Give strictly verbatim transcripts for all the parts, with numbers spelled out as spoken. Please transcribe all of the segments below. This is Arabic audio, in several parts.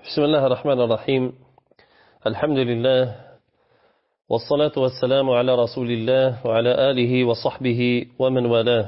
بسم الله الرحمن الرحيم. الحمد لله والصلاة والسلام على رسول الله وعلى آله وصحبه ومن والاه.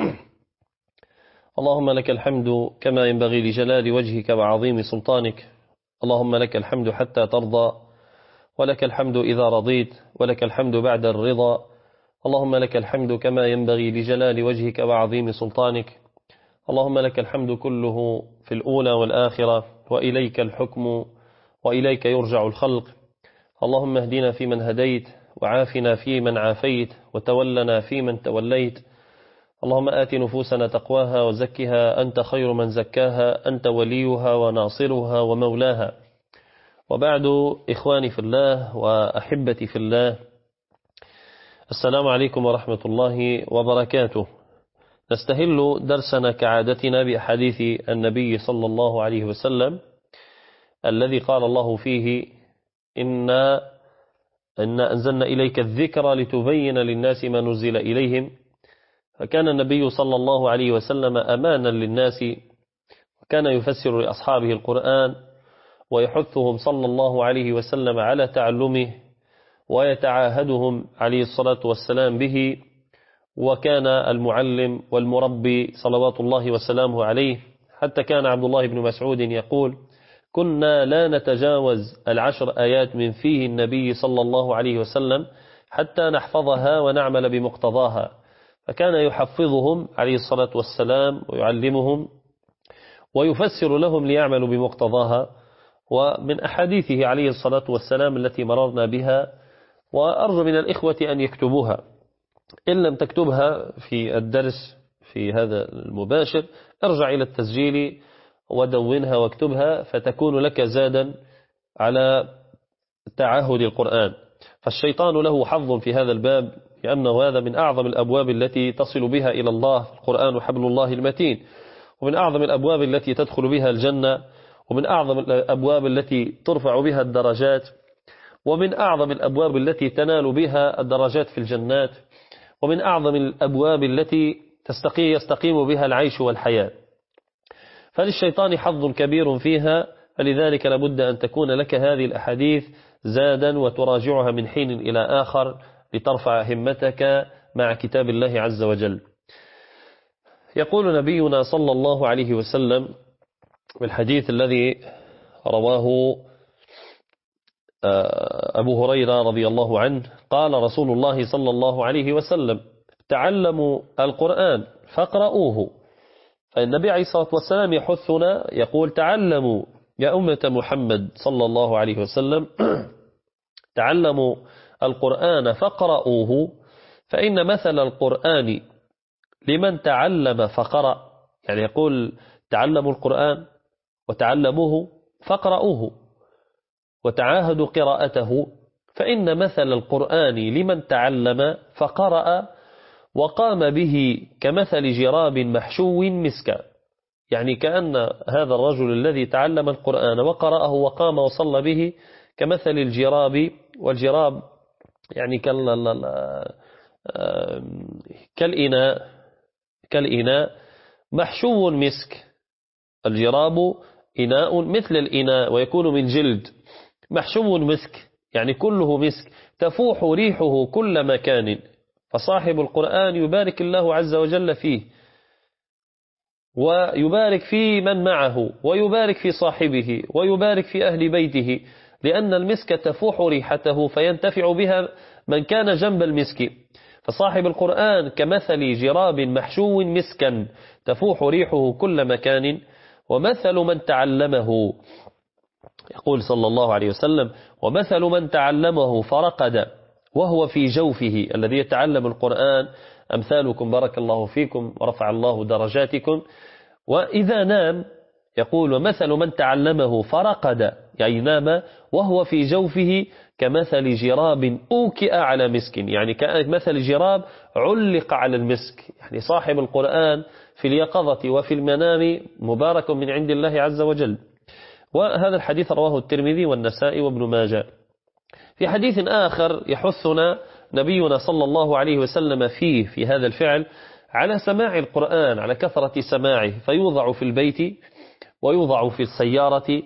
اللهم لك الحمد كما ينبغي لجلال وجهك وعظيم سلطانك. اللهم لك الحمد حتى ترضى، ولك الحمد إذا رضيت، ولك الحمد بعد الرضا. اللهم لك الحمد كما ينبغي لجلال وجهك وعظيم سلطانك. اللهم لك الحمد كله في الأولى والآخرة، وإليك الحكم وإليك يرجع الخلق. اللهم اهدنا فيمن هديت، وعافنا فيمن عافيت، وتولنا فيمن توليت. اللهم آت نفوسنا تقواها وزكها، أنت خير من زكاها، أنت وليها وناصرها ومولاها. وبعد، إخواني في الله وأحبتي في الله، السلام عليكم ورحمة الله وبركاته. نستهل درسنا كعادتنا بأحاديث النبي صلى الله عليه وسلم الذي قال الله فيه: إنا إنا أنزلنا إليك الذكر لتبين للناس ما نزل إليهم. فكان النبي صلى الله عليه وسلم أمانا للناس، وكان يفسر لأصحابه القرآن ويحثهم صلى الله عليه وسلم على تعلمه، ويتعاهدهم عليه الصلاة والسلام به. وكان المعلم والمربي صلوات الله وسلامه عليه، حتى كان عبد الله بن مسعود يقول: كنا لا نتجاوز العشر آيات من فيه النبي صلى الله عليه وسلم حتى نحفظها ونعمل بمقتضاها. فكان يحفظهم عليه الصلاة والسلام ويعلمهم ويفسر لهم ليعملوا بمقتضاها. ومن أحاديثه عليه الصلاة والسلام التي مررنا بها، وأرجو من الإخوة أن يكتبوها، إن لم تكتبها في الدرس في هذا المباشر ارجع إلى التسجيل ودونها واكتبها، فتكون لك زادا على تعاهد القرآن. فالشيطان له حظ في هذا الباب، لأنه هذا من أعظم الأبواب التي تصل بها إلى الله. القرآن حبل الله المتين، ومن أعظم الأبواب التي تدخل بها الجنة، ومن أعظم الأبواب التي ترفع بها الدرجات، ومن أعظم الأبواب التي تنال بها الدرجات في الجنات، ومن أعظم الأبواب التي تستقي يستقيم بها العيش والحياة. فللشيطان حظ كبير فيها، فلذلك لابد أن تكون لك هذه الأحاديث زادا وتراجعها من حين إلى آخر لترفع همتك مع كتاب الله عز وجل. يقول نبينا صلى الله عليه وسلم بالحديث الذي رواه أبو هريرة رضي الله عنه، قال رسول الله صلى الله عليه وسلم: تعلموا القرآن فاقرؤوه. فالنبي عليه الصلاة والسلام يحثنا، يقول: تعلموا يا أمة محمد صلى الله عليه وسلم، تعلموا القرآن فاقرؤوه، فإن مثل القرآن لمن تعلم فقرأ. يعني يقول: تعلموا القرآن وتعلموه فاقرؤوه وتعاهدوا قراءته، فإن مثل القرآن لمن تعلم فقرأ وقام به كمثل جراب محشو مسكا. يعني كأن هذا الرجل الذي تعلم القرآن وقرأه وقام وصلى به كمثل الجراب، والجراب يعني كالإناء كالإناء محشو مسك. الجراب إناء مثل الإناء ويكون من جلد، محشو مسك يعني كله مسك، تفوح ريحه كل مكان. فصاحب القرآن يبارك الله عز وجل فيه، ويبارك في من معه، ويبارك في صاحبه، ويبارك في أهل بيته، لأن المسك تفوح ريحته فينتفع بها من كان جنب المسك. فصاحب القرآن كمثل جراب محشو مسكا تفوح ريحه كل مكان. ومثل من تعلمه، يقول صلى الله عليه وسلم: ومثل من تعلمه فرقد وهو في جوفه. الذي يتعلم القرآن أمثالكم بارك الله فيكم ورفع الله درجاتكم. وإذا نام، يقول: ومثل من تعلمه فرقد يعني نام وهو في جوفه كمثل جراب أوكئ على مسك، يعني كمثل جراب علق على المسك. يعني صاحب القرآن في اليقظة وفي المنام مبارك من عند الله عز وجل. وهذا الحديث رواه الترمذي والنسائي وابن ماجه. في حديث آخر يحثنا نبينا صلى الله عليه وسلم فيه في هذا الفعل على سماع القرآن، على كثرة سماعه، فيوضع في البيت ويوضع في السيارة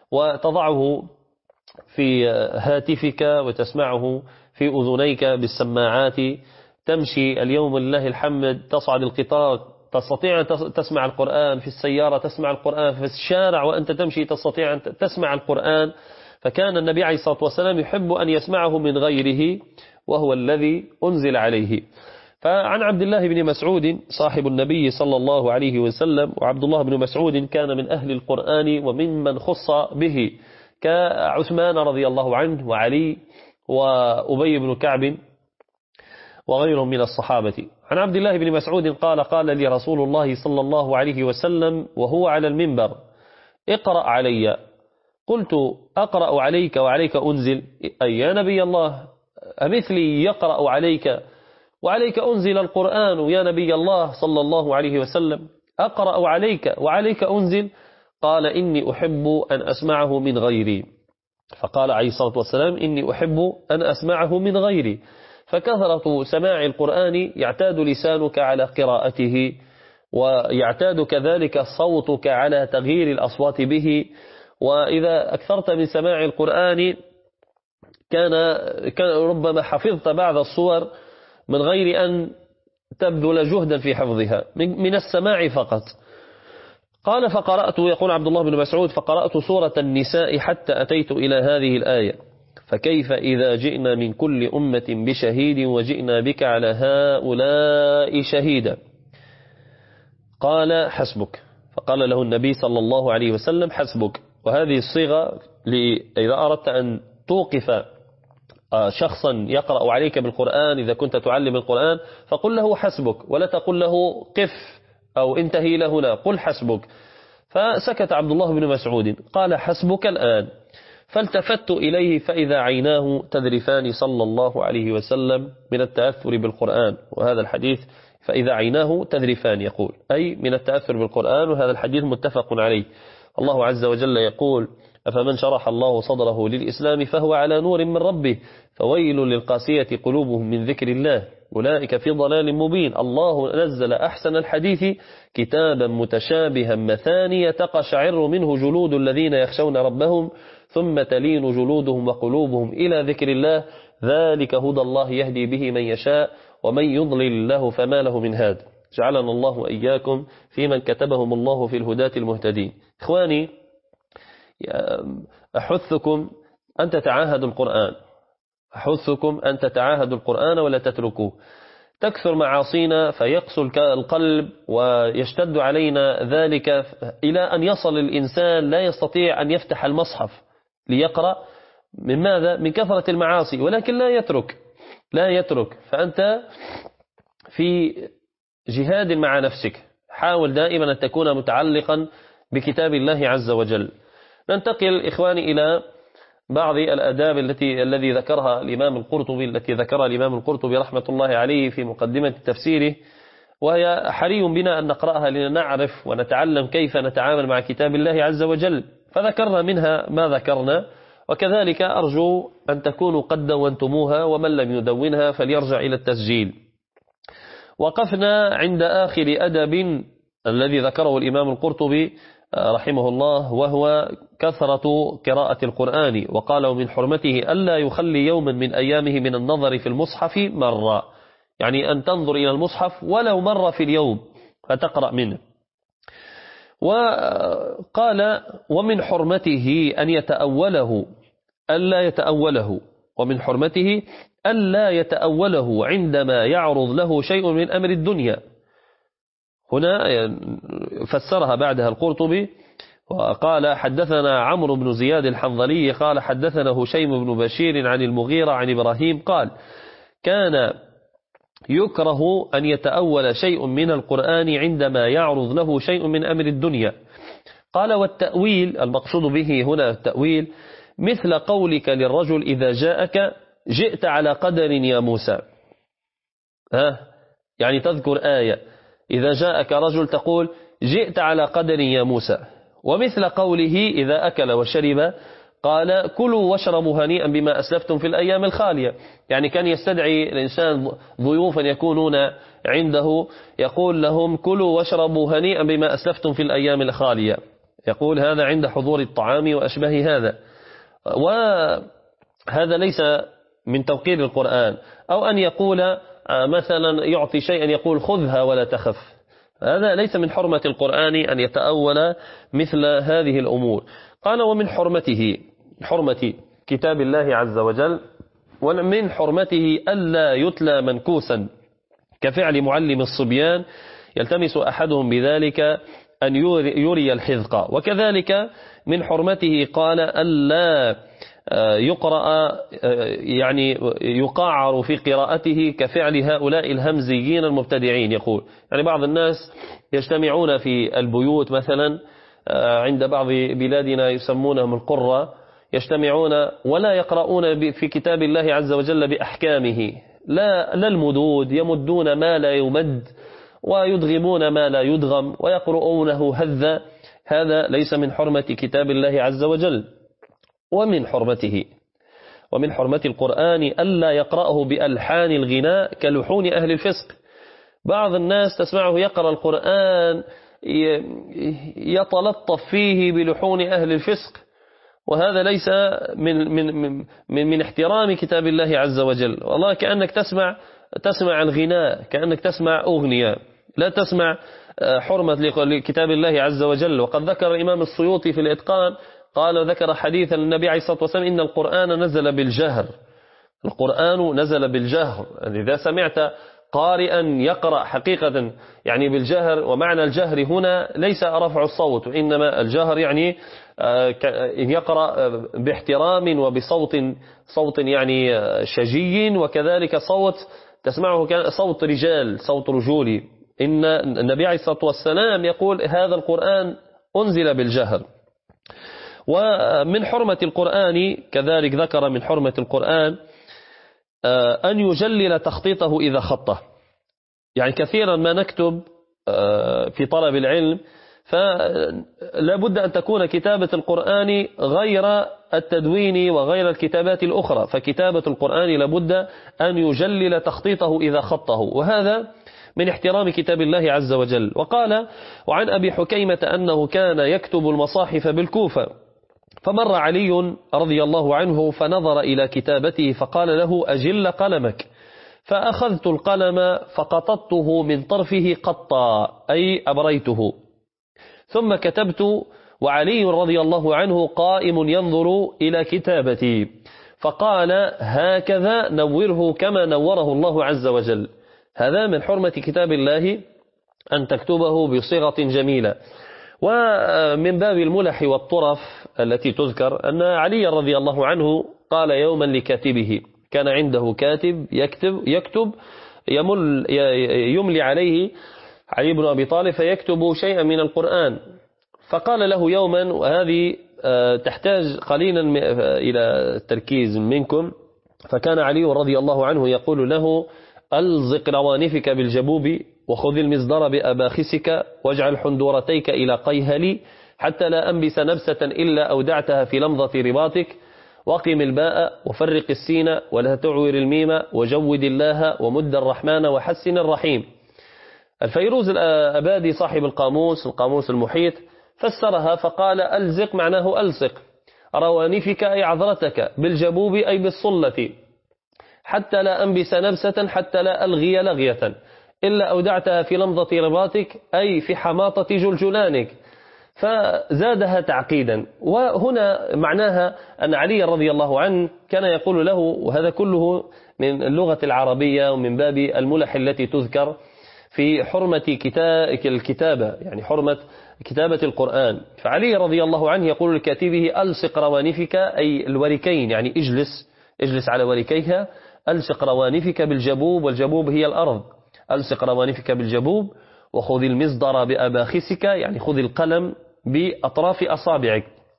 وتضعه في هاتفك وتسمعه في أذنيك بالسماعات، تمشي اليوم لله الحمد، تصعد القطار تستطيع أن تسمع القرآن، في السيارة تسمع القرآن، في الشارع وأنت تمشي تستطيع أن تسمع القرآن. فكان النبي عليه الصلاة والسلام يحب أن يسمعه من غيره وهو الذي أنزل عليه. فعن عبد الله بن مسعود صاحب النبي صلى الله عليه وسلم، وعبد الله بن مسعود كان من أهل القرآن وممن خص به كعثمان رضي الله عنه وعلي وأبي بن كعب وغيرهم من الصحابة. عن عبد الله بن مسعود قال قال لي رسول الله صلى الله عليه وسلم وهو على المنبر اقرأ علي. قلت أقرأ عليك وعليك أنزل؟ أي يا نبي الله، أمثلي يقرأ عليك وعليك أنزل القرآن يا نبي الله صلى الله عليه وسلم؟ أقرأ عليك وعليك أنزل؟ قال إني أحب أن أسمعه من غيري. فقال عليه الصلاة والسلام إني أحب أن أسمعه من غيري. فكثرة سماع القرآن يعتاد لسانك على قراءته، ويعتاد كذلك صوتك على تغيير الأصوات به. وإذا أكثرت من سماع القرآن كان, كان ربما حفظت بعض الصور من غير أن تبذل جهدا في حفظها من السماع فقط. قال فقرأت، يقول عبد الله بن مسعود، فقرأت سورة النساء حتى أتيت إلى هذه الآية: فكيف إذا جئنا من كل أمة بشهيد وجئنا بك على هؤلاء شهيدا. قال حسبك. فقال له النبي صلى الله عليه وسلم حسبك. وهذه الصيغة إذا أردت أن توقف شخصا يقرأ عليك بالقرآن، إذا كنت تعلم القرآن فقل له حسبك، ولا تقل له قف أو انتهي له، لا، قل حسبك. فسكت عبد الله بن مسعود. قال حسبك الآن. فالتفت إليه فإذا عيناه تذرفان صلى الله عليه وسلم من التأثر بالقرآن. وهذا الحديث فإذا عيناه تذرفان يقول أي من التأثر بالقرآن، وهذا الحديث متفق عليه. الله عز وجل يقول: أفمن شرح الله صدره للإسلام فهو على نور من ربه فويل للقاسية قلوبهم من ذكر الله أولئك في ضلال مبين. الله نزل أحسن الحديث كتابا متشابها مثانية تقشعر منه جلود الذين يخشون ربهم ثم تلين جلودهم وقلوبهم إلى ذكر الله ذلك هدى الله يهدي به من يشاء ومن يضلل له فما له من هاد. جعلنا الله وإياكم في من كتبهم الله في الهداة المهتدين. إخواني، أحثكم أن تتعاهدوا القرآن، أحثكم أن تتعاهدوا القرآن ولا تتركوه. تكثر معاصينا فيقسو القلب ويشتد علينا ذلك إلى أن يصل الإنسان لا يستطيع أن يفتح المصحف ليقرأ. من ماذا؟ من كثرة المعاصي. ولكن لا يترك لا يترك فأنت في جهاد مع نفسك. حاول دائما أن تكون متعلقا بكتاب الله عز وجل. ننتقل إخواني إلى بعض الآداب التي الذي ذكرها الإمام القرطبي التي ذكرها الإمام القرطبي رحمة الله عليه في مقدمة تفسيره، وهي حري بنا أن نقرأها لنعرف ونتعلم كيف نتعامل مع كتاب الله عز وجل. فذكرنا منها ما ذكرنا، وكذلك أرجو أن تكونوا قد دونتموها، ومن لم يدونها فليرجع إلى التسجيل. وقفنا عند آخر أدب الذي ذكره الإمام القرطبي رحمه الله، وهو كثرة قراءة القرآن. وقال: ومن حرمته ألا يخلي يوما من أيامه من النظر في المصحف مرة، يعني أن تنظر إلى المصحف ولو مرة في اليوم فتقرأ منه. وقال: ومن حرمته أن يتأوله ألا يتأوله ومن حرمته ألا يتأوله عندما يعرض له شيء من أمر الدنيا. هنا فسرها بعدها القرطبي وقال: حدثنا عمرو بن زياد الحنظلي قال حدثنا هشيم بن بشير عن المغيرة عن إبراهيم قال: كان يكره أن يتأول شيء من القرآن عندما يعرض له شيء من أمر الدنيا. قال: والتأويل المقصود به هنا التأويل مثل قولك للرجل إذا جاءك: جئت على قدر يا موسى. ها يعني تذكر آية، إذا جاءك رجل تقول: جئت على قدر يا موسى. ومثل قوله إذا أكل وشرب قال: كلوا واشربوا هنيئا بما أسلفتم في الأيام الخالية. يعني كان يستدعي الإنسان ضيوفا يكونون عنده يقول لهم: كلوا واشربوا هنيئا بما أسلفتم في الأيام الخالية. يقول هذا عند حضور الطعام وأشبه هذا، وهذا ليس من توقير القرآن. أو أن يقول مثلا يعطي شيئا يقول خذها ولا تخف، هذا ليس من حرمة القرآن أن يتأول مثل هذه الأمور. قال ومن حرمته حرمة كتاب الله عز وجل، ومن حرمته ألا يتلى منكوسا كفعل معلم الصبيان يلتمس أحدهم بذلك أن يري الحذق. وكذلك من حرمته قال ألا يقرأ يعني يقاعر في قراءته كفعل هؤلاء الهمزيين المبتدعين. يقول يعني بعض الناس يجتمعون في البيوت مثلا عند بعض بلادنا يسمونهم القرة، يجتمعون ولا يقرؤون في كتاب الله عز وجل بأحكامه، لا لا المدود، يمدون ما لا يمد ويدغمون ما لا يدغم ويقرؤونه هذا، هذا ليس من حرمة كتاب الله عز وجل. ومن حرمته ومن حرمة القرآن ألا يقرأه بألحان الغناء كلحون أهل الفسق. بعض الناس تسمعه يقرأ القرآن يتلطف فيه بلحون أهل الفسق، وهذا ليس من من من من احترام كتاب الله عز وجل. والله كأنك تسمع تسمع الغناء، كأنك تسمع أغنية، لا تسمع حرمة لكتاب الله عز وجل. وقد ذكر الإمام السيوطي في الإتقان قال ذكر حديثا للنبي عليه الصلاة والسلام إن القرآن نزل بالجهر، القرآن نزل بالجهر. إذا سمعت قارئا يقرأ حقيقة يعني بالجهر، ومعنى الجهر هنا ليس رفع الصوت، وإنما الجهر يعني يقرأ باحترام وبصوت صوت يعني شجي، وكذلك صوت تسمعه صوت رجال، صوت رجولي. إن النبي عليه الصلاة والسلام يقول هذا القرآن أنزل بالجهر. ومن حرمة القرآن كذلك ذكر من حرمة القرآن أن يجلل تخطيطه إذا خطه. يعني كثيرا ما نكتب في طلب العلم، فلا بد أن تكون كتابة القرآن غير التدوين وغير الكتابات الأخرى، فكتابة القرآن لابد أن يجلل تخطيطه إذا خطه، وهذا من احترام كتاب الله عز وجل. وقال وعن أبي حكيمة أنه كان يكتب المصاحف بالكوفة، فمر علي رضي الله عنه فنظر إلى كتابته فقال له أجل قلمك، فأخذت القلم فقططته من طرفه قطا أي أبريته، ثم كتبت وعلي رضي الله عنه قائم ينظر إلى كتابتي، فقال هكذا نوره كما نوره الله عز وجل. هذا من حرمة كتاب الله أن تكتبه بصيغة جميلة. ومن باب الملح والطرف التي تذكر أن علي رضي الله عنه قال يوما لكاتبه، كان عنده كاتب يكتب يكتب يمل يملي عليه علي بن أبي طالب فيكتب شيئا من القرآن، فقال له يوما، وهذه تحتاج قليلا إلى التركيز منكم، فكان علي رضي الله عنه يقول له ألزق روانفك بالجبوب وخذ المصدر بأباخسك واجعل حندورتيك إلى قيهلي حتى لا أنبس نبسة إلا أودعتها في لمضة رباطك، وقم الباء وفرق السين ولا تعور الميم وجود الله ومد الرحمن وحسن الرحيم. الفيروز الأبادي صاحب القاموس القاموس المحيط فسرها فقال ألزق معناه ألصق روانفك أي عذرتك بالجبوب أي بالصلة حتى لا أنبس نبسة حتى لا ألغي لغية إلا أودعتها في لمضة رباطك أي في حماطة جلجلانك، فزادها تعقيدا. وهنا معناها أن علي رضي الله عنه كان يقول له، وهذا كله من اللغة العربية ومن باب الملح التي تذكر في حرمة الكتابة، يعني حرمة كتابة القرآن. فعلي رضي الله عنه يقول لكاتبه ألصق روانفك أي الوركين، يعني اجلس اجلس على وركيها، ألصق روانفك بالجبوب، والجبوب هي الأرض، ألصق روانفك بالجبوب وخذ المصدر بأباخسك يعني خذ القلم بأطراف أصابعك،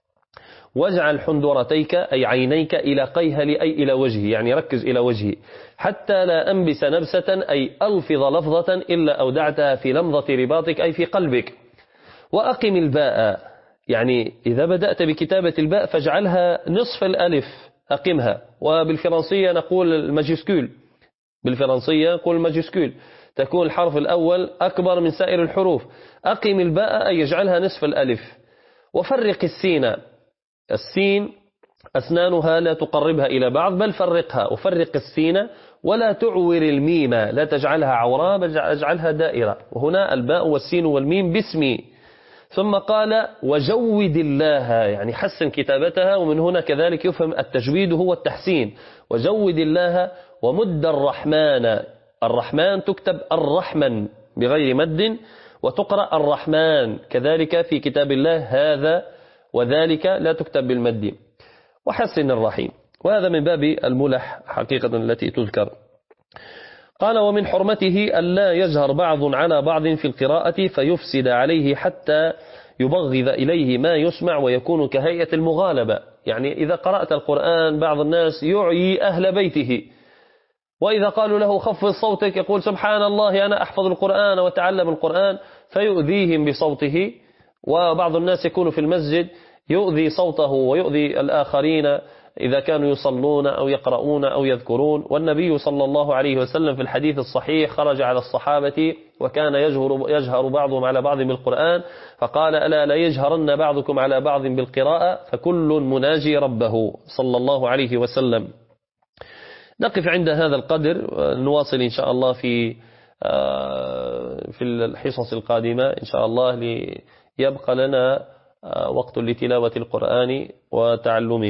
واجعل حندورتيك أي عينيك إلى قيهل أي إلى وجهه، يعني ركز إلى وجهه، حتى لا أنبس نبسة أي ألفظ لفظة إلا أودعتها في لمضة رباطك أي في قلبك، وأقم الباء يعني إذا بدأت بكتابة الباء فاجعلها نصف الألف أقمها، وبالفرنسية نقول الماجيسكول، بالفرنسية نقول الماجيسكول، تكون الحرف الأول أكبر من سائر الحروف. أقم الباء أي يجعلها نصف الألف، وفرق السين. السين أسنانها لا تقربها إلى بعض بل فرقها، وفرق السين ولا تعور الميم، لا تجعلها عوراء بل اجعلها دائرة. وهنا الباء والسين والميم باسمي. ثم قال وجود الله، يعني حسن كتابتها، ومن هنا كذلك يفهم التجويد هو التحسين. وجود الله ومد الرحمن، الرحمن تكتب الرحمن بغير مد، وتقرأ الرحمن كذلك في كتاب الله، هذا وذلك لا تكتب بالمد. وحسن الرحيم، وهذا من باب الملح حقيقة التي تذكر. قال ومن حرمته ألا يجهر بعض على بعض في القراءة فيفسد عليه حتى يبغض إليه ما يسمع ويكون كهيئة المغالبة. يعني إذا قرأت القرآن بعض الناس يعيي أهل بيته، وإذا قالوا له خفض صوتك يقول سبحان الله أنا أحفظ القرآن وتعلم القرآن، فيؤذيهم بصوته. وبعض الناس يكون في المسجد يؤذي صوته ويؤذي الآخرين إذا كانوا يصلون أو يقرؤون أو يذكرون. والنبي صلى الله عليه وسلم في الحديث الصحيح خرج على الصحابة وكان يجهر, يجهر بعضهم على بعض بالقرآن، فقال ألا لا يجهرن بعضكم على بعض بالقراءة فكل مناجي ربه صلى الله عليه وسلم. نقف عند هذا القدر، نواصل إن شاء الله في في الحصص القادمة إن شاء الله، ليبقى لنا وقت لتلاوة القرآن وتعلمه.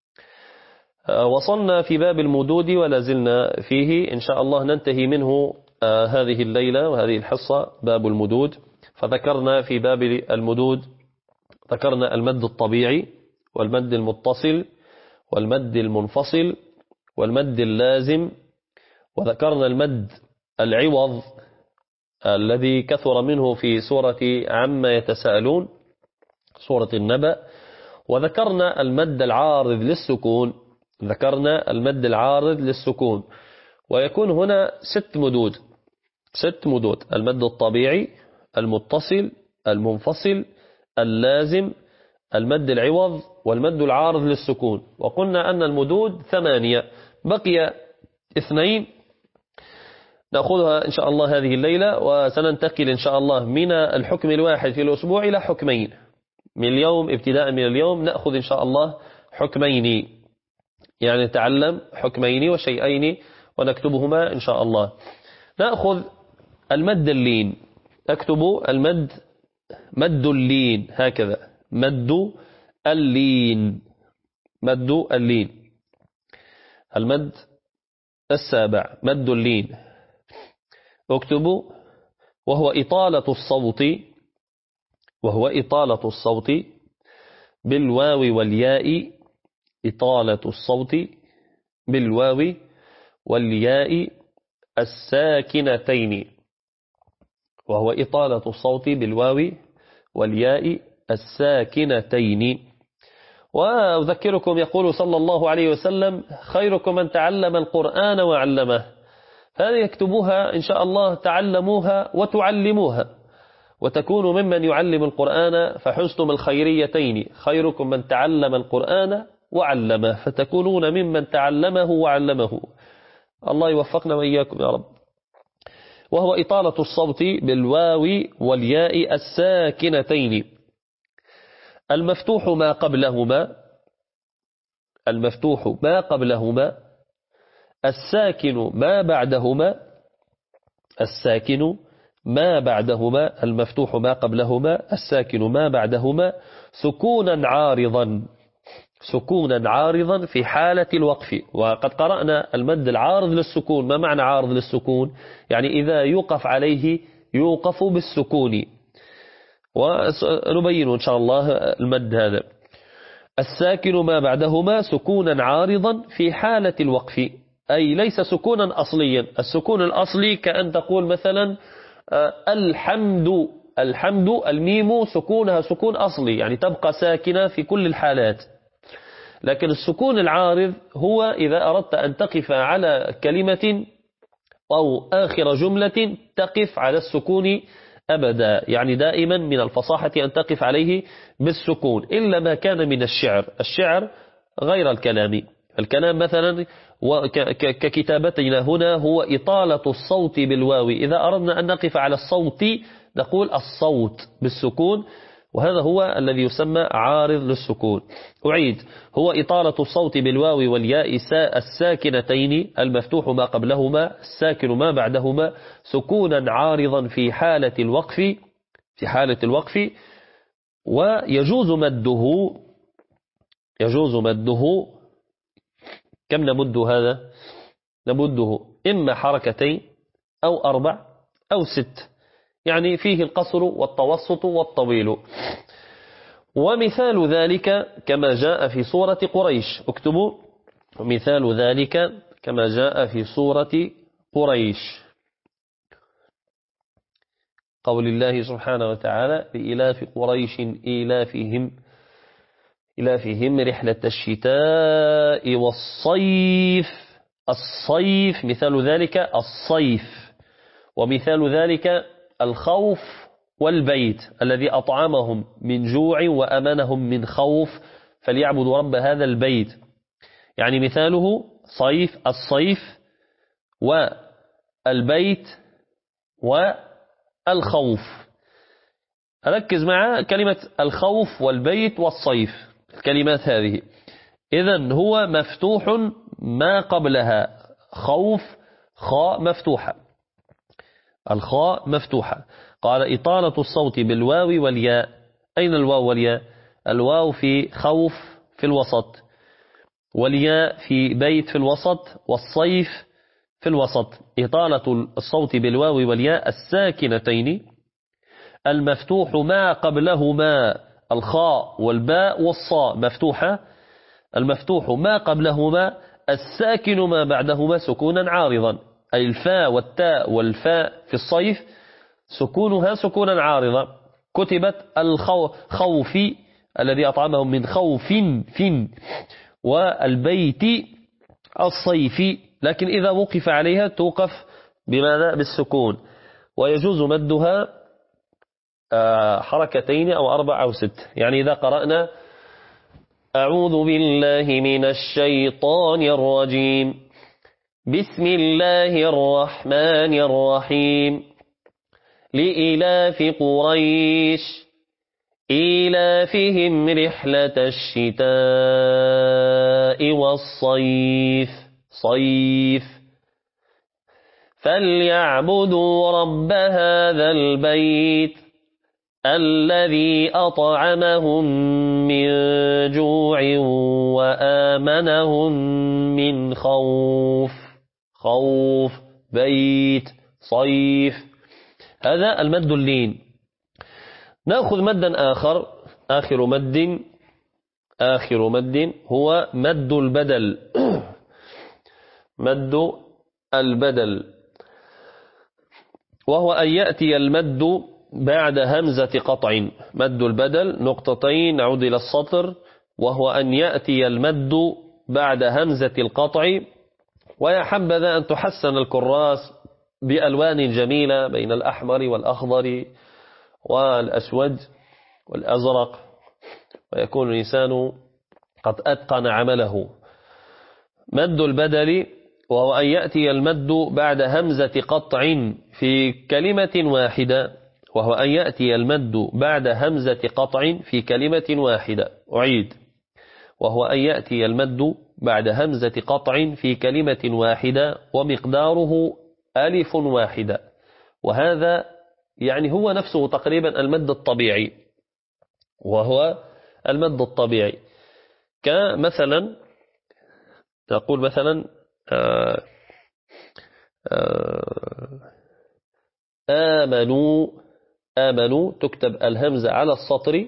وصلنا في باب المدود ولا زلنا فيه إن شاء الله، ننتهي منه هذه الليلة وهذه الحصة باب المدود. فذكرنا في باب المدود ذكرنا المد الطبيعي والمد المتصل والمد المنفصل والمد اللازم، وذكرنا المد العوض الذي كثر منه في سورة عما يتساءلون، سورة النبأ. وذكرنا المد العارض للسكون، ذكرنا المد العارض للسكون، ويكون هنا ست مدود، ست مدود: المد الطبيعي، المتصل، المنفصل، اللازم، المد العوض، والمد العارض للسكون. وقلنا أن المدود ثمانية، بقي اثنين نأخذها إن شاء الله هذه الليلة، وسننتقل إن شاء الله من الحكم الواحد في الأسبوع إلى حكمين. من اليوم ابتداء من اليوم نأخذ إن شاء الله حكمين، يعني نتعلم حكمين وشيئين ونكتبهما إن شاء الله. نأخذ المد اللين، أكتب المد مد اللين هكذا، مد اللين، مد اللين، المد السابع مد اللين، اكتبوا وهو إطالة الصوت، وهو إطالة الصوت بالواو والياء، إطالة الصوت بالواو والياء الساكنتين، وهو إطالة الصوت بالواو والياء الساكنتين. وأذكركم يقول صلى الله عليه وسلم خيركم من تعلم القرآن وعلمه، هذه يكتبوها إن شاء الله، تعلموها وتعلموها وتكونوا ممن يعلم القرآن، فحزتم الخيريتين، خيركم من تعلم القرآن وعلمه، فتكونون ممن تعلمه وعلمه. الله يوفقنا وإياكم يا رب. وهو إطالة الصوت بالواو والياء الساكنتين، المفتوح ما قبلهما، المفتوح ما قبلهما، الساكن ما بعدهما، الساكن ما بعدهما، المفتوح ما قبلهما، الساكن ما بعدهما، سكونا عارضا، سكونا عارضا في حالة الوقف. وقد قرأنا المد العارض للسكون. ما معنى عارض للسكون؟ يعني إذا يوقف عليه يوقف بالسكون، ونبين إن شاء الله المد هذا. الساكن ما بعدهما سكونا عارضا في حالة الوقف، أي ليس سكونا أصليا. السكون الأصلي كأن تقول مثلا الحمد، الحمد الميم سكونها سكون أصلي، يعني تبقى ساكنة في كل الحالات. لكن السكون العارض هو إذا أردت أن تقف على كلمة أو آخر جملة تقف على السكون أبدا، يعني دائما من الفصاحة أن تقف عليه بالسكون، إلا ما كان من الشعر. الشعر غير الكلام، الكلام مثلا ككتابتنا هنا هو إطالة الصوت بالواو، إذا أردنا أن نقف على الصوت نقول الصوت بالسكون، وهذا هو الذي يسمى عارض للسكون. أعيد: هو إطالة الصوت بالواو والياء الساكنتين، المفتوح ما قبلهما الساكن ما بعدهما، سكونا عارضا في حالة الوقف في حالة الوقف ويجوز مده يجوز مده كم نمد هذا؟ نمده إما حركتين أو أربع أو ست، يعني فيه القصر والتوسط والطويل. ومثال ذلك كما جاء في سورة قريش، اكتبوا: مثال ذلك كما جاء في سورة قريش، قول الله سبحانه وتعالى: لإلاف قريش إيلافهم إيلافهم رحلة الشتاء والصيف. الصيف مثال ذلك الصيف. ومثال ذلك الخوف والبيت الذي أطعمهم من جوع وأمنهم من خوف فليعبدوا رب هذا البيت. يعني مثاله صيف الصيف والبيت والخوف. ركز مع كلمة الخوف والبيت والصيف، الكلمات هذه. إذن هو مفتوح ما قبلها، خوف خاء مفتوحة، الخاء مفتوحة. قال: إطالة الصوت بالواو والياء. أين الواو والياء؟ الواو في خوف في الوسط، والياء في بيت في الوسط، والصيف في الوسط. إطالة الصوت بالواو والياء الساكنتين، المفتوح ما قبلهما الخاء والباء والصاء مفتوحة، المفتوح ما قبلهما الساكن ما بعدهما سكونا عارضا. أي الفاء والتاء والفاء في الصيف سكونها سكونا عارضا. كتبت الخوف الذي أطعمهم من خوف فن، والبيت الصيف، لكن إذا وقف عليها توقف بماذا؟ بالسكون. ويجوز مدها حركتين أو أربع أو ست. يعني إذا قرأنا: أعوذ بالله من الشيطان الرجيم، بسم الله الرحمن الرحيم، لإلاف قريش إيلافهم رحلة الشتاء والصيف صيف فليعبدوا رب هذا البيت الذي أطعمهم من جوع وآمنهم من خوف. خوف بيت صيف. هذا المد اللين. نأخذ مدا آخر، آخر مد آخر مد هو مد البدل. مد البدل، وهو أن يأتي المد بعد همزة قطع. مد البدل نقطتين، نعود إلى السطر، وهو أن يأتي المد بعد همزة القطع. ويا حبذا أن تحسن الكراس بألوان جميلة بين الأحمر والأخضر والأسود والأزرق، ويكون الإنسان قد أتقن عمله. مد البدل وهو أن يأتي المد بعد همزة قطع في كلمة واحدة وهو أن يأتي المد بعد همزة قطع في كلمة واحدة. أعيد: وهو أن يأتي المد بعد همزة قطع في كلمة واحدة ومقداره ألف واحدة. وهذا يعني هو نفسه تقريبا المد الطبيعي، وهو المد الطبيعي. كمثلا تقول مثلا آه آه آمنوا آمنوا تكتب الهمزة على السطر،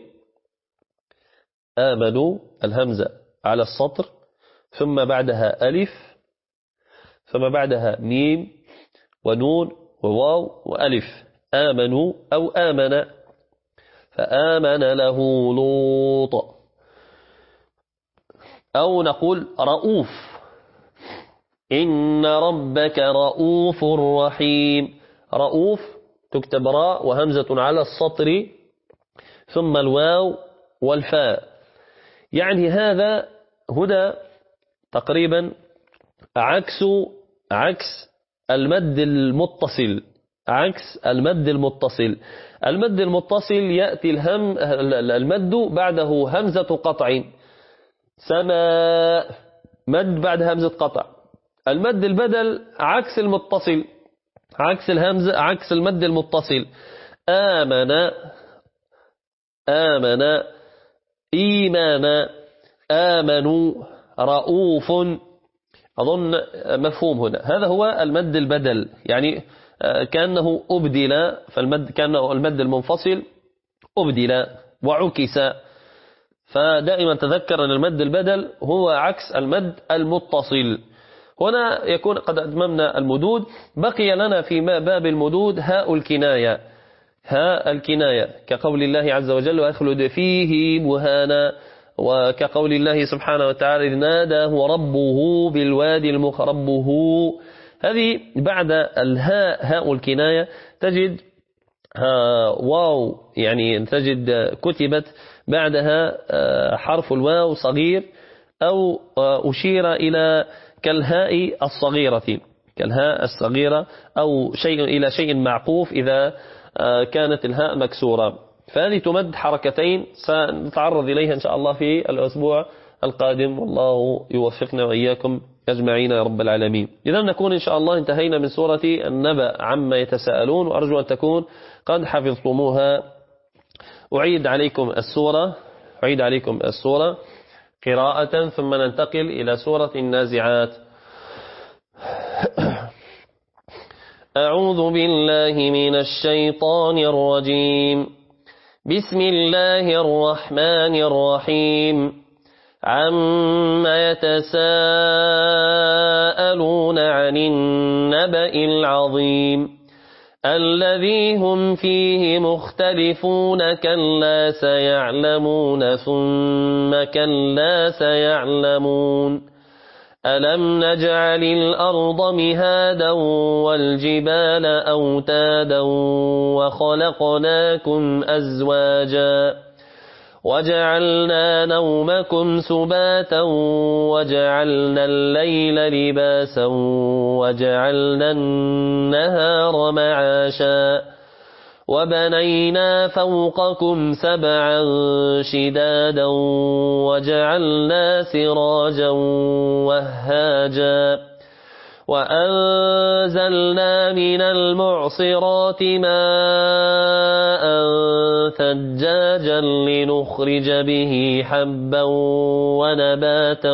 آمنوا الهمزة على السطر، ثم بعدها ألف، ثم بعدها ميم ونون وواو وألف. آمنوا أو آمن، فآمن له لوط. أو نقول رؤوف، إن ربك رؤوف رحيم. رؤوف تكتب راء وهمزة على السطر ثم الواو والفاء. يعني هذا هنا تقريبا عكس عكس المد المتصل. عكس المد المتصل. المد المتصل يأتي الهم المد بعده همزة قطع، سماء، مد بعد همزة قطع. المد البدل عكس المتصل، عكس الهمزة، عكس المد المتصل. آمن، آمن، إيمانا، آمنوا، رؤوف. أظن مفهوم هنا. هذا هو المد البدل، يعني كأنه أبدل، فالمد كأنه المد المنفصل أبدل وعكس. فدائما تذكر أن المد البدل هو عكس المد المتصل. هنا يكون قد أتممنا المدود. بقي لنا في باب المدود هاء الكناية، هاء الكناية كقول الله عز وجل وأخلد فيه مهانا، وكقول الله سبحانه وتعالى ناداه ربه بالوادي المقربه. هذه بعد الهاء هاء الكناية تجد واو، يعني تجد كتبت بعدها حرف الواو صغير أو أشير إلى كالهاء الصغيرة، كالهاء الصغيرة أو شيء إلى شيء معقوف إذا كانت الهاء مكسورة. فهذه تمد حركتين سنتعرض إليها إن شاء الله في الأسبوع القادم، والله يوفقنا وإياكم أجمعين يا رب العالمين. إذا نكون إن شاء الله انتهينا من سورة النبأ عما يتساءلون، وأرجو أن تكون قد حفظتموها. أعيد عليكم السورة، أعيد عليكم السورة قراءة ثم ننتقل إلى سورة النازعات. أعوذ بالله من الشيطان الرجيم. بسم الله الرحمن الرحيم. عما يتساءلون عن النبأ العظيم الذي هم فيه مختلفون كلا سيعلمون ثم كلا سيعلمون ألم نجعل الأرض مهادا والجبال أوتادا وخلقناكم أزواجا وجعلنا نومكم سباتا وجعلنا الليل لباسا وجعلنا النهار معاشا وبنينا فوقكم سبعا شدادا وجعلنا سراجا وهاجا وأنزلنا من المعصرات ماء ثجاجا لنخرج به حبا ونباتا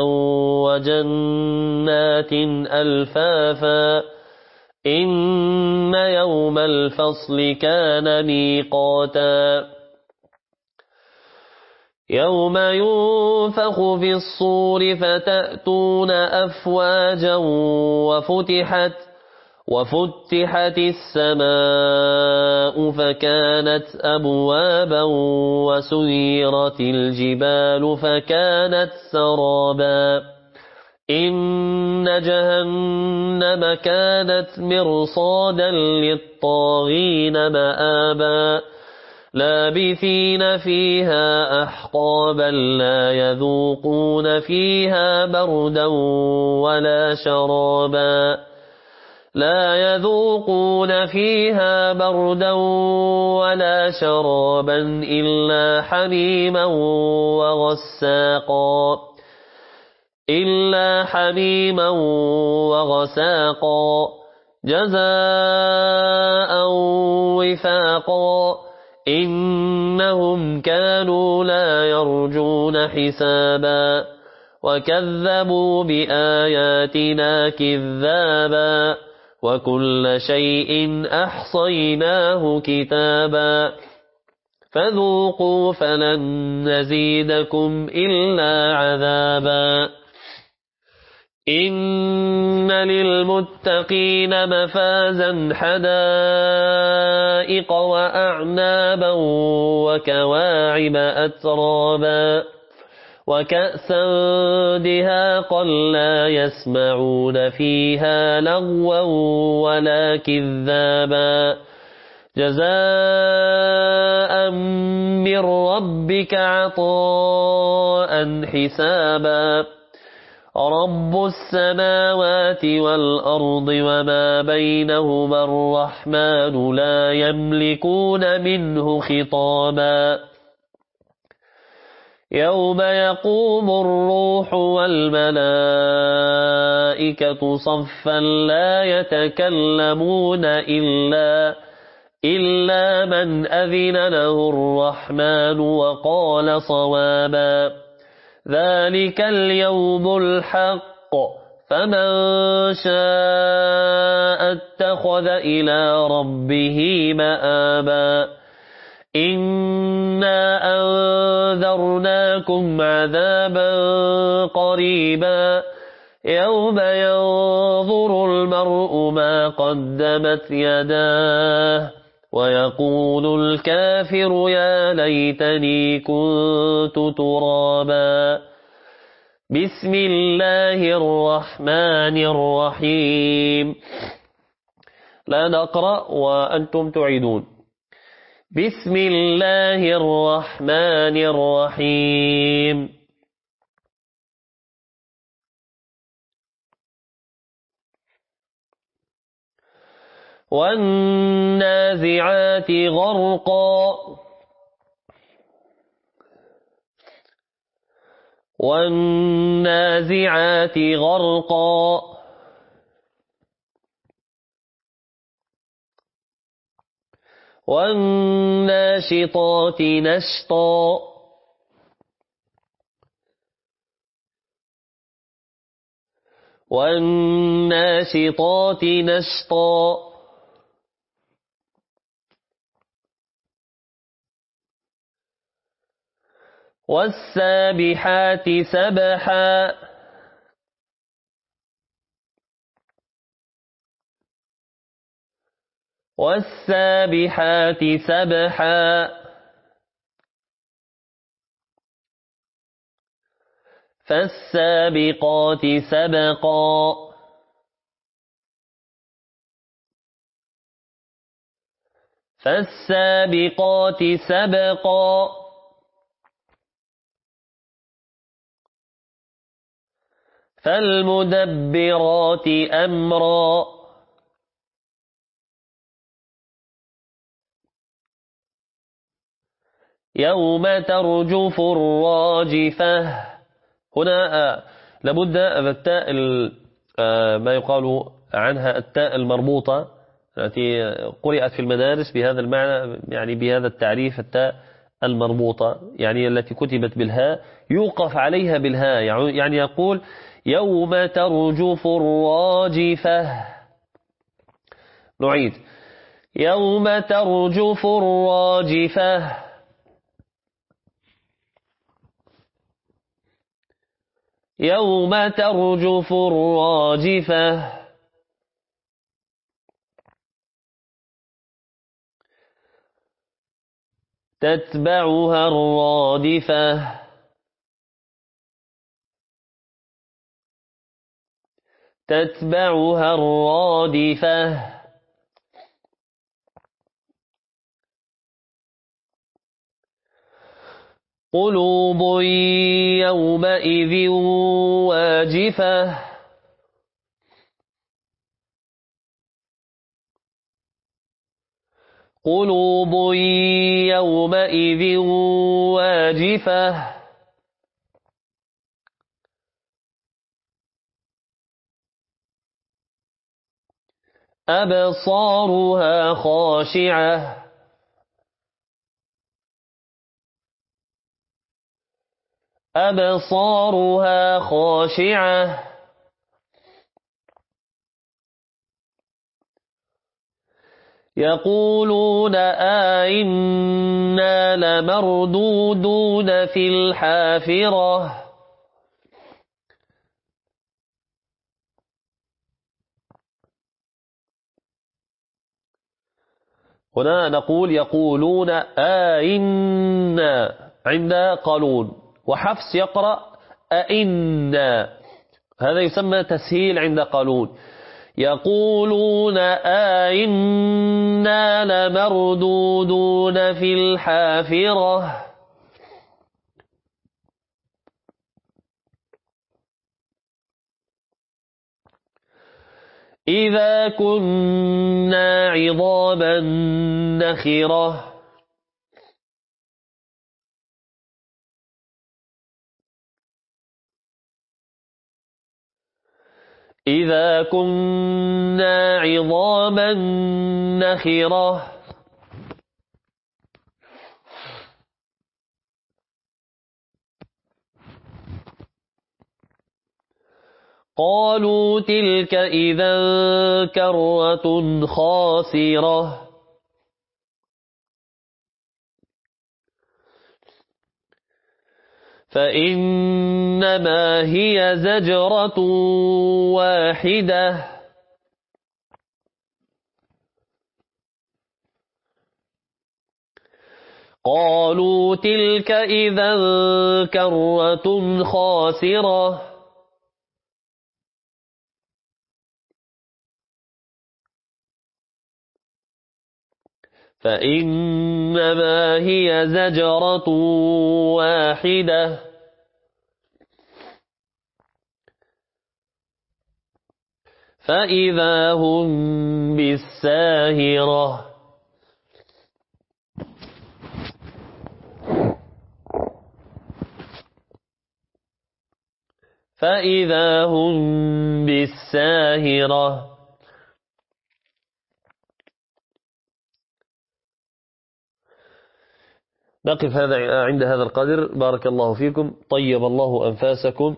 وجنات ألفافا إن يوم الفصل كان ميقاتا يوم ينفخ في الصور فتأتون أفواجا وفتحت وفتحت السماء فكانت أبوابا وسيرت الجبال فكانت سرابا إن جهنم كانت مرصادا للطاغين مآبا لابثين فيها أحقابا لا يذوقون فيها بردا ولا شرابا لا يذوقون فيها بردا ولا شرابا إلا حميما وغساقا إلا حميما وغساقا جزاء وفاقا إنهم كانوا لا يرجون حسابا وكذبوا بآياتنا كذابا وكل شيء أحصيناه كتابا فذوقوا فلن نزيدكم إلا عذابا إن للمتقين مفازا حدائق وأعنابا وكواعب أترابا وكأسا دهاقا لا يسمعون فيها لغوا ولا كذابا جزاء من ربك عطاء حسابا رب السماوات والأرض وما بينهما الرحمن لا يملكون منه خطابا يوم يقوم الروح والملائكة صفا لا يتكلمون إلا إلا من أذن له الرحمن وقال صوابا ذلك اليوم الحق فمن شاء اتخذ إلى ربه مآبا إنا أنذرناكم عذابا قريبا يوم ينظر المرء ما قدمت يداه ويقول الكافر يا ليتني كنت ترابا بسم الله الرحمن الرحيم. لا نقرأ وأنتم تعيدون. بسم الله الرحمن الرحيم. والنازعات غرقا والنازعات غرقا والناشطات نشطا والناشطات نشطا والسابحات سبحا والسابحات سبحا فالسابقات سبقا فالسابقات سبقا فالمدبرات أمرا يوم ترجف الراجفة. هنا آه لابد التاء آه ما يقال عنها التاء المربوطة التي قرأت في المدارس بهذا المعنى، يعني بهذا التعريف، التاء المربوطة يعني التي كتبت بالهاء يوقف عليها بالهاء، يعني يقول يوم ترجف الراجفة. نعيد يوم ترجف الراجفة يوم ترجف الراجفة تتبعها الرادفة تتبعها الرادفة قلوب يومئذ واجفة قلوب يومئذ واجفة أبصارها خاشعة أبصارها خاشعة يقولون أئنا لمردودون في الحافرة هنا نقول يقولون أئنا عند قالون، وحفص يقرأ أئنا، هذا يسمى تسهيل عند قالون. يقولون أئنا لمردودون في الحافرة إذا كنا عظاما نخرة إذا كنا عظاما نخرة قالوا تلك إذا كرة خاسرة فإنما هي زجرة واحدة قالوا تلك إذا كرة خاسرة فإنما هي زجرة واحدة فإذا هم بالساهرة فإذا هم بالساهرة نقف هذا عند هذا القدر. بارك الله فيكم، طيب الله أنفاسكم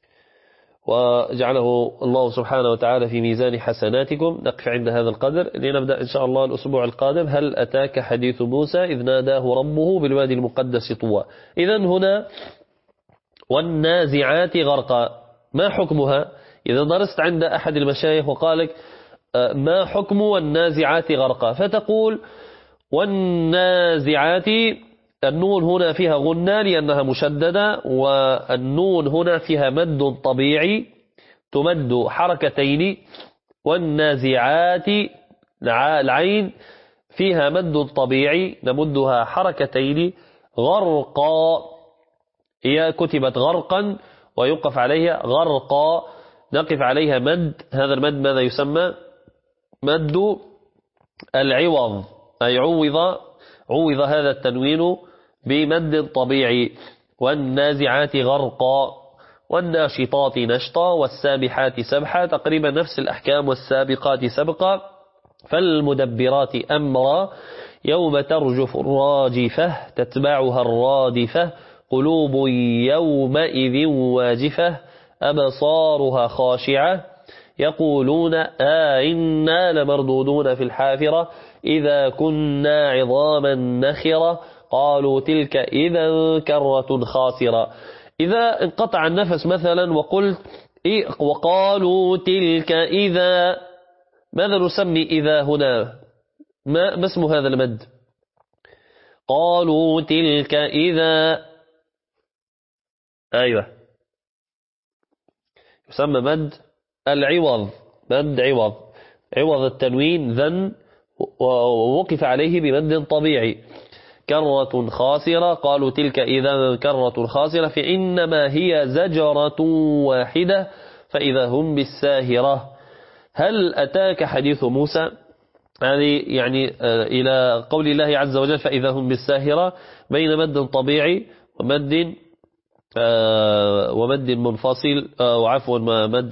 وجعله الله سبحانه وتعالى في ميزان حسناتكم. نقف عند هذا القدر لنبدأ إن شاء الله الأسبوع القادم. هل أتاك حديث موسى إذ ناداه ربه بالوادي المقدس طوى. إذن هنا والنازعات غرقا، ما حكمها؟ إذا درست عند أحد المشايخ وقالك ما حكم والنازعات غرقا، فتقول والنازعات النون هنا فيها غنة لأنها مشددة، والنون هنا فيها مد طبيعي تمد حركتين، والنازعات العين فيها مد طبيعي نمدها حركتين. غرقا هي كتبت غرقا ويوقف عليها غرقا، نقف عليها مد. هذا المد ماذا يسمى؟ مد العوض، أي عوض عوض هذا التنوين بمد طبيعي. والنازعات غرقا والناشطات نشطا والسابحات سبحا، تقريبا نفس الأحكام. والسابقات سبقا فالمدبرات أمرا يوم ترجف الراجفة تتبعها الرادفة قلوب يومئذ واجفة أبصارها خاشعة يقولون آئنا لمردودون في الحافرة إذا كنا عظاما نخرة قالوا تلك إذا كرة خاسرة. إذا انقطع النفس مثلا وقلت وقالوا تلك إذا، ماذا نسمي إذا هنا؟ ما اسم هذا المد؟ قالوا تلك إذا، أيوة يسمى مد العوض، مد عوض، عوض التنوين ذن ووقف عليه بمد طبيعي. كرة خاسرة قالوا تلك إذا كرة خاسرة فإنما هي زجرة واحدة فإذا هم بالساهرة. هل أتاك حديث موسى؟ هذه يعني إلى قول الله عز وجل فإذا هم بالساهرة، بين مد طبيعي ومد ومد منفصل، وعفوا مد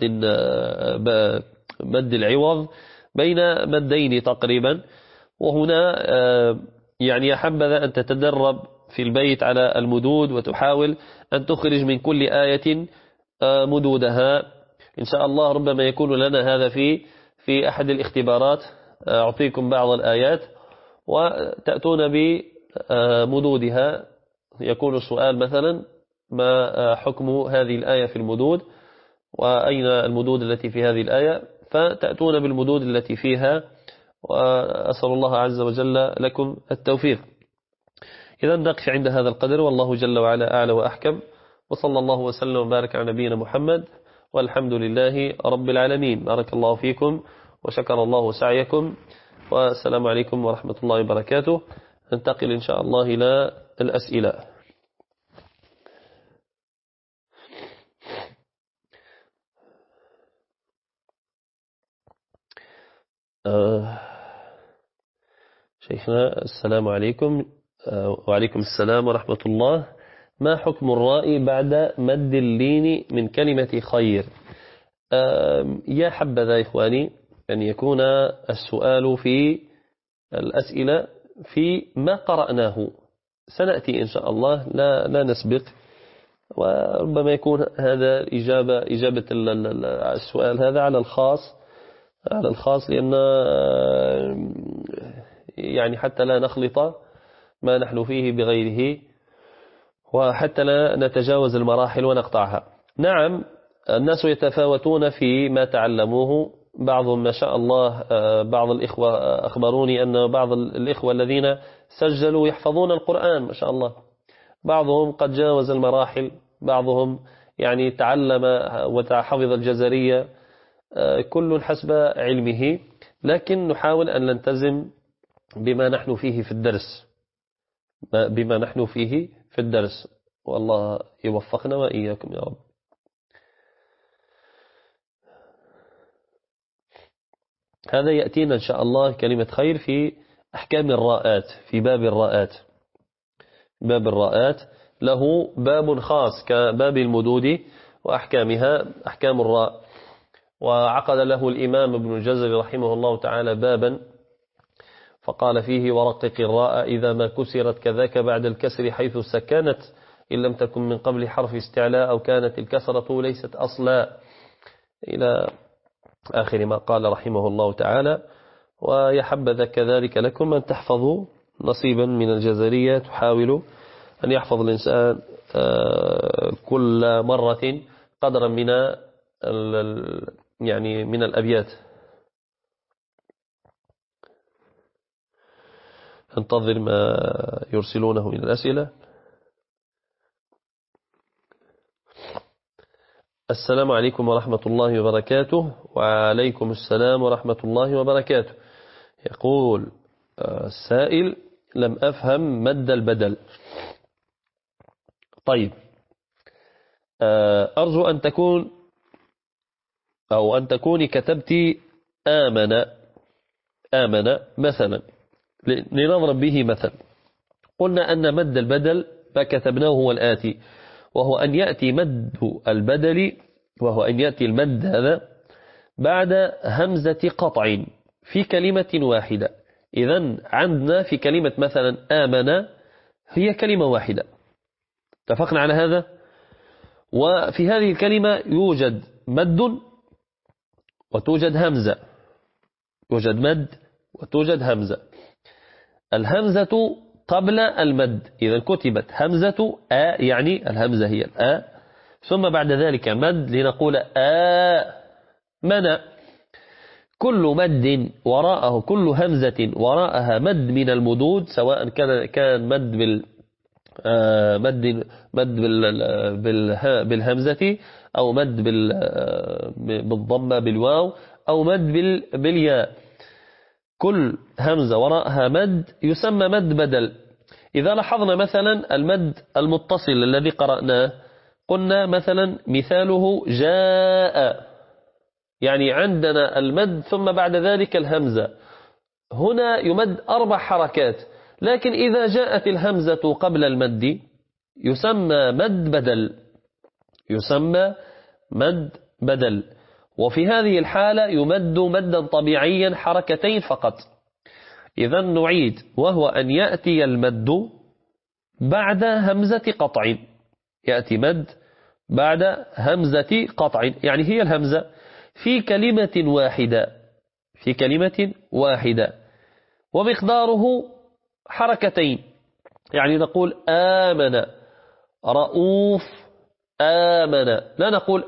مد العوض بين مدين تقريبا. وهنا يعني يحبذ أن تتدرب في البيت على المدود وتحاول أن تخرج من كل آية مدودها إن شاء الله. ربما يكون لنا هذا في في أحد الاختبارات، أعطيكم بعض الآيات وتأتون بمدودها. يكون السؤال مثلا ما حكم هذه الآية في المدود، وأين المدود التي في هذه الآية، فتأتون بالمدود التي فيها، وأسأل الله عز وجل لكم التوفيق. إذا نقف عند هذا القدر، والله جل وعلا أعلى وأحكم، وصلى الله وسلم وبارك على نبينا محمد، والحمد لله رب العالمين. بارك الله فيكم وشكر الله سعيكم، والسلام عليكم ورحمة الله وبركاته. ننتقل إن شاء الله إلى الأسئلة. آه شيخنا السلام عليكم. آه وعليكم السلام ورحمة الله. ما حكم الراء بعد مد اللين من كلمة خير؟ آه يا حبذا إخواني أن يكون السؤال في الأسئلة في ما قرأناه، سنأتي إن شاء الله، لا لا نسبق، وربما يكون هذا إجابة إجابة السؤال هذا على الخاص على الخاص لأن يعني حتى لا نخلط ما نحن فيه بغيره، وحتى لا نتجاوز المراحل ونقطعها. نعم الناس يتفاوتون في ما تعلموه، بعضهم ما شاء الله، بعض الإخوة أخبروني أن بعض الإخوة الذين سجلوا يحفظون القرآن ما شاء الله، بعضهم قد جاوز المراحل، بعضهم يعني تعلم وحفظ الجزرية، كل حسب علمه، لكن نحاول أن نلتزم بما نحن فيه في الدرس بما نحن فيه في الدرس والله يوفقنا وإياكم يا رب. هذا يأتينا إن شاء الله كلمة خير في أحكام الراءات، في باب الراءات. باب الراءات له باب خاص كباب المدود وأحكامها، أحكام الراء، وعقد له الإمام ابن الجزري رحمه الله تعالى بابا فقال فيه: ورقق الراء إذا ما كسرت كذاك بعد الكسر حيث سكنت، إن لم تكن من قبل حرف استعلاء أو كانت الكسرة ليست أصلا، إلى آخر ما قال رحمه الله تعالى. ويحبذ كذلك لكم أن تحفظوا نصيبا من الجزرية، تحاولوا أن يحفظ الإنسان كل مرة قدرا من يعني من الأبيات. انتظر ما يرسلونه من الأسئلة. السلام عليكم ورحمة الله وبركاته. وعليكم السلام ورحمة الله وبركاته. يقول السائل: لم أفهم مد البدل. طيب، أرجو أن تكون أو أن تكوني كتبتي آمن آمن مثلا، لنضرب به مثل. قلنا أن مد البدل ما كتبناه هو الآتي، وهو أن يأتي مد البدل، وهو أن يأتي المد هذا بعد همزة قطع في كلمة واحدة. إذن عندنا في كلمة مثلا آمن هي كلمة واحدة، اتفقنا على هذا. وفي هذه الكلمة يوجد مد وتوجد همزة، يوجد مد وتوجد همزة. الهمزة قبل المد، إذا كتبت همزة آ يعني الهمزة هي الآ، ثم بعد ذلك مد لنقول آ من. كل مد وراءه، كل همزة وراءها مد من المدود، سواء كان كان مد بال مد مد بالهمزة، أو مد بالضمة بالواو، أو مد بالياء. كل همزة وراءها مد يسمى مد بدل. إذا لاحظنا مثلا المد المتصل الذي قرأناه، قلنا مثلا مثاله جاء، يعني عندنا المد ثم بعد ذلك الهمزة، هنا يمد أربع حركات. لكن إذا جاءت الهمزة قبل المد يسمى مد بدل، يسمى مد بدل. وفي هذه الحالة يمد مدا طبيعيا حركتين فقط. إذا نعيد، وهو أن يأتي المد بعد همزة قطع، يأتي مد بعد همزة قطع، يعني هي الهمزة في كلمة واحدة، في كلمة واحدة، ومقداره حركتين. يعني نقول آمن رؤوف آمن، لا نقول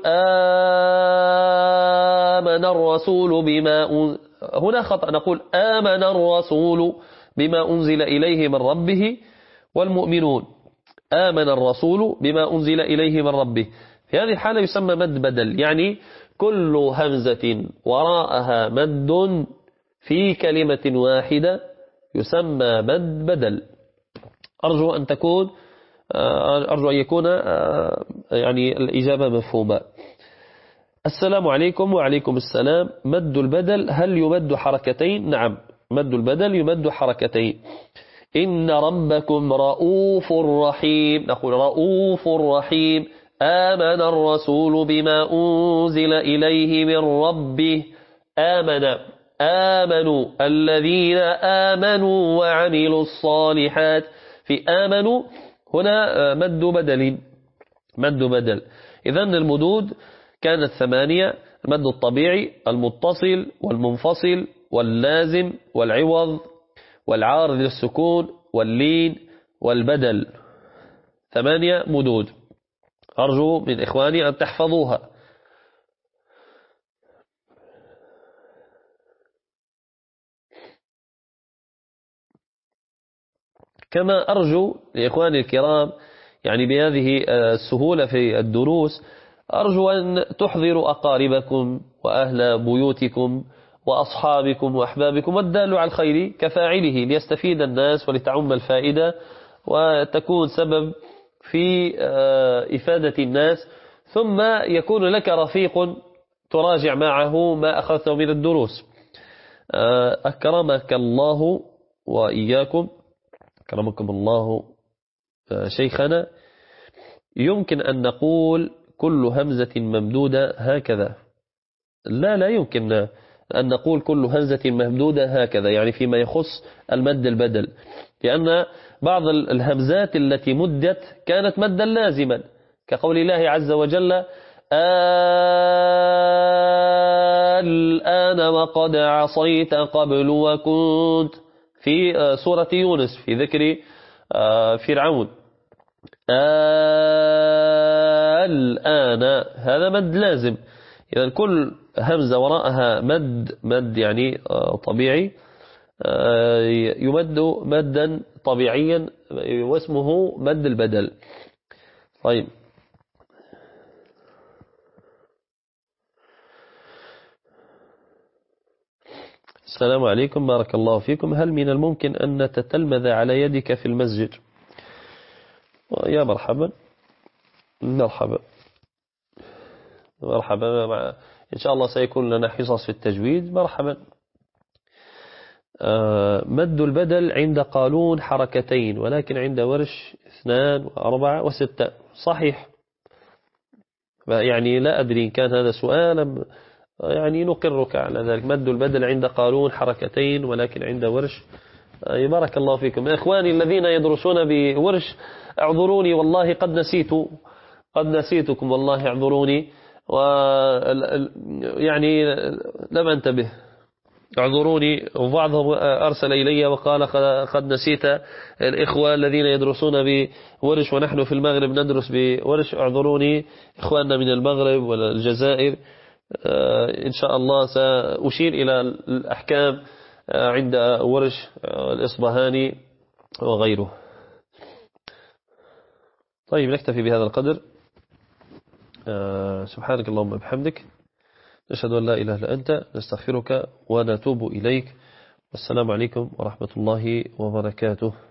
آمن الرسول بما أنزل، هنا خطأ، نقول آمن الرسول بما أنزل إليه من ربه والمؤمنون، آمن الرسول بما أنزل إليه من ربه. في هذه الحالة يسمى مد بدل، يعني كل همزة وراءها مد في كلمة واحدة يسمى مد بدل. أرجو أن تكون أرجو أن يكون يعني الإجابة مفهومة. السلام عليكم وعليكم السلام. مد البدل هل يمد حركتين؟ نعم، مد البدل يمد حركتين. إن ربكم رؤوف رحيم، نقول رؤوف رحيم. آمن الرسول بما أنزل إليه من ربه. آمن، آمنوا الذين آمنوا وعملوا الصالحات. في آمنوا هنا مد بدل، مد بدل. إذن المدود كانت ثمانية: المد الطبيعي، المتصل، والمنفصل، واللازم، والعوض، والعارض للسكون، واللين، والبدل. ثمانية مدود، أرجو من إخواني أن تحفظوها. كما أرجو لإخواني الكرام يعني بهذه السهولة في الدروس، أرجو أن تحضروا أقاربكم وأهل بيوتكم وأصحابكم وأحبابكم، والدال على الخير كفاعله، ليستفيد الناس ولتعم الفائدة وتكون سبب في إفادة الناس، ثم يكون لك رفيق تراجع معه ما أخذته من الدروس. أكرمك الله وإياكم، أكرمكم الله شيخنا. يمكن أن نقول كل همزة ممدودة هكذا؟ لا، لا يمكن أن نقول كل همزة ممدودة هكذا، يعني فيما يخص المد البدل، لأن بعض الهمزات التي مدت كانت مدا لازما، كقول الله عز وجل الآن وقد عصيت قبل وكنت، في سورة يونس في ذكر فرعون. الآن هذا مد لازم، إذا كل همزة وراءها مد مد يعني طبيعي يمد مدا طبيعيا واسمه مد البدل. طيب، السلام عليكم، بارك الله فيكم. هل من الممكن أن نتتلمذ على يدك في المسجد؟ يا مرحبا، مرحبا مرحبا مع إن شاء الله سيكون لنا حصص في التجويد. مرحبا. آه مد البدل عند قالون حركتين، ولكن عند ورش اثنان وأربعة وستة. صحيح، يعني لا أدري إن كان هذا سؤالا، يعني نقرك على ذلك. مد البدل عند قالون حركتين، ولكن عند ورش. آه بارك الله فيكم. إخواني الذين يدرسون بورش اعذروني، والله قد نسيت قد نسيتكم، والله اعذروني، و يعني لم انتبه، اعذروني. وبعضهم أرسل إلي وقال قد نسيت الإخوة الذين يدرسون بورش ونحن في المغرب ندرس بورش. اعذروني إخواننا من المغرب والجزائر. إن شاء الله سأشير إلى الأحكام عند ورش الإصبهاني وغيره. طيب، نكتفي بهذا القدر. سبحانك اللهم وبحمدك، نشهد أن لا إله إلا أنت، نستغفرك ونتوب إليك. والسلام عليكم ورحمة الله وبركاته.